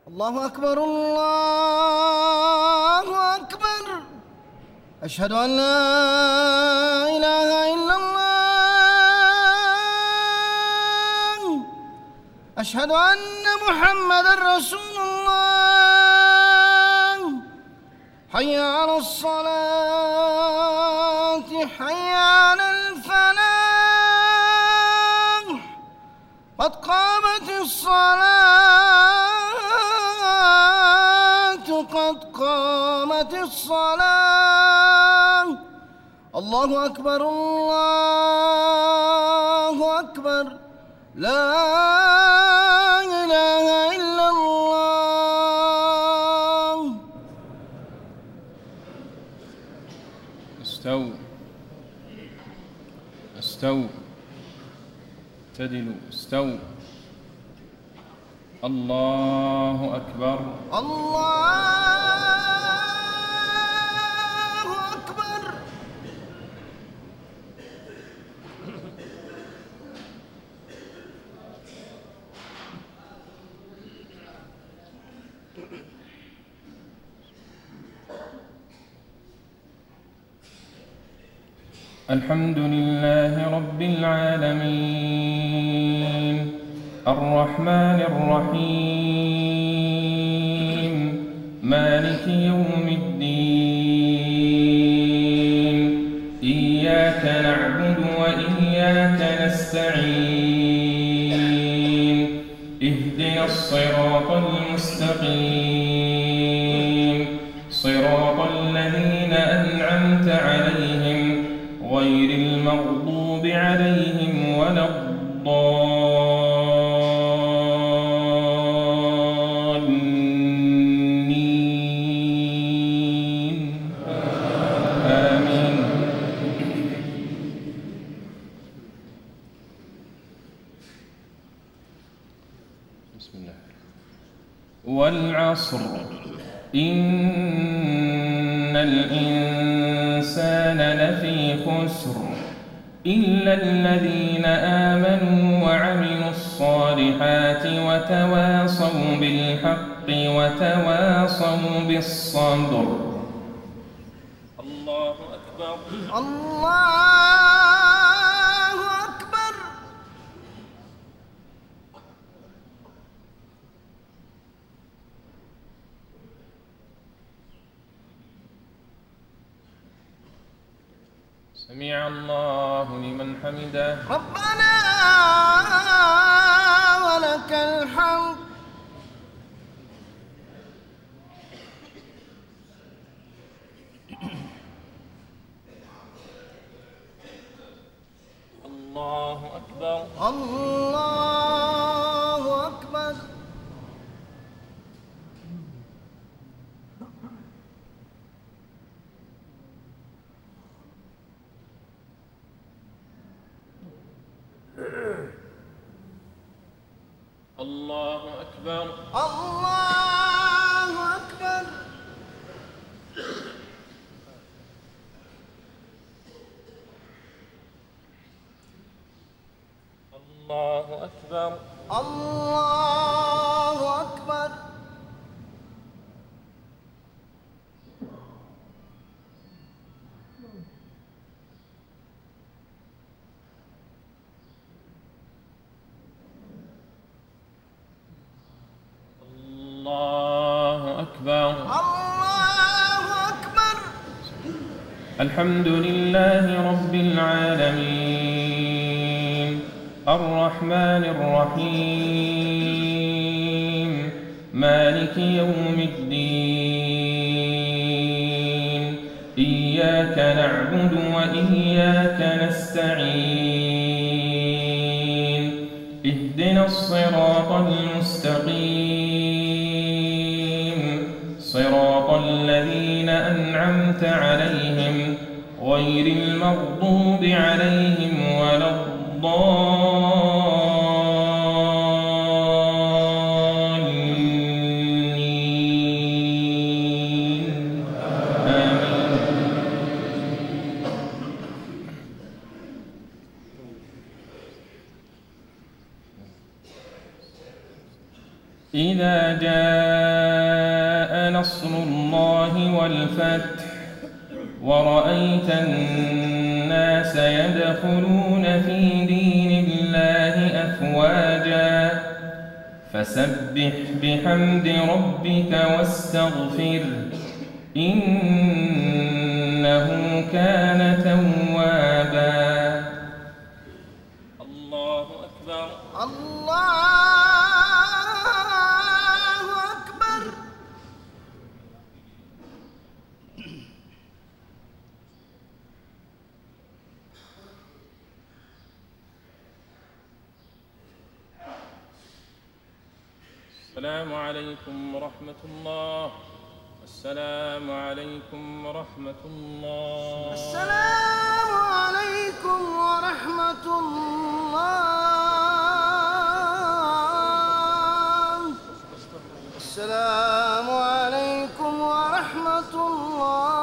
الله أكبر الله أكبر. أشهد أن لا إله إلا الله. أشهد أن محمدًا رسول الله. حي على الصلاة حي على الفلاح. قد قامت الصلاة قد قامت الصلاة. الله أكبر الله أكبر. لا إله إلا الله. استووا استووا اعتدلوا استووا. الله أكبر الله أكبر. الحمد لله رب العالمين الرحمن الرحيم مالك يوم الدين. إياك نعبد وإياك نستعين. اهدنا الصراط المستقيم صراط الذين أنعمت عليهم غير المغضوب عليهم ولا الضالين. آمين. بسم الله. والعصر إن الإنسان لفي خسر إلا الذين آمنوا وعملوا الصالحات وتواصوا بالحق وتواصوا بالصبر. الله أكبر الله أكبر. سمع الله لمن حمده. ربنا ولك الحمد. الله أكبر الله أكبر. الله أكبر الله أكبر. الله أكبر الله أكبر. الله أكبر الله أكبر. الحمد لله رب العالمين الرحمن الرحيم مالك يوم الدين. إياك نعبد وإياك نستعين. اهدنا الصراط المستقيم صراط الذين أنعمت عليهم غير المغضوب عليهم ولا الضالين. آمين. إذا جاء نصر الله والفتح ورأيت الناس يدخلون في دين الله أفواجا فسبح بحمد ربك واستغفر إنه كان توابا. الله أكبر. الله أكبر. السلام عليكم ورحمة الله. السلام عليكم ورحمة الله. السلام عليكم ورحمة الله. السلام عليكم ورحمة الله.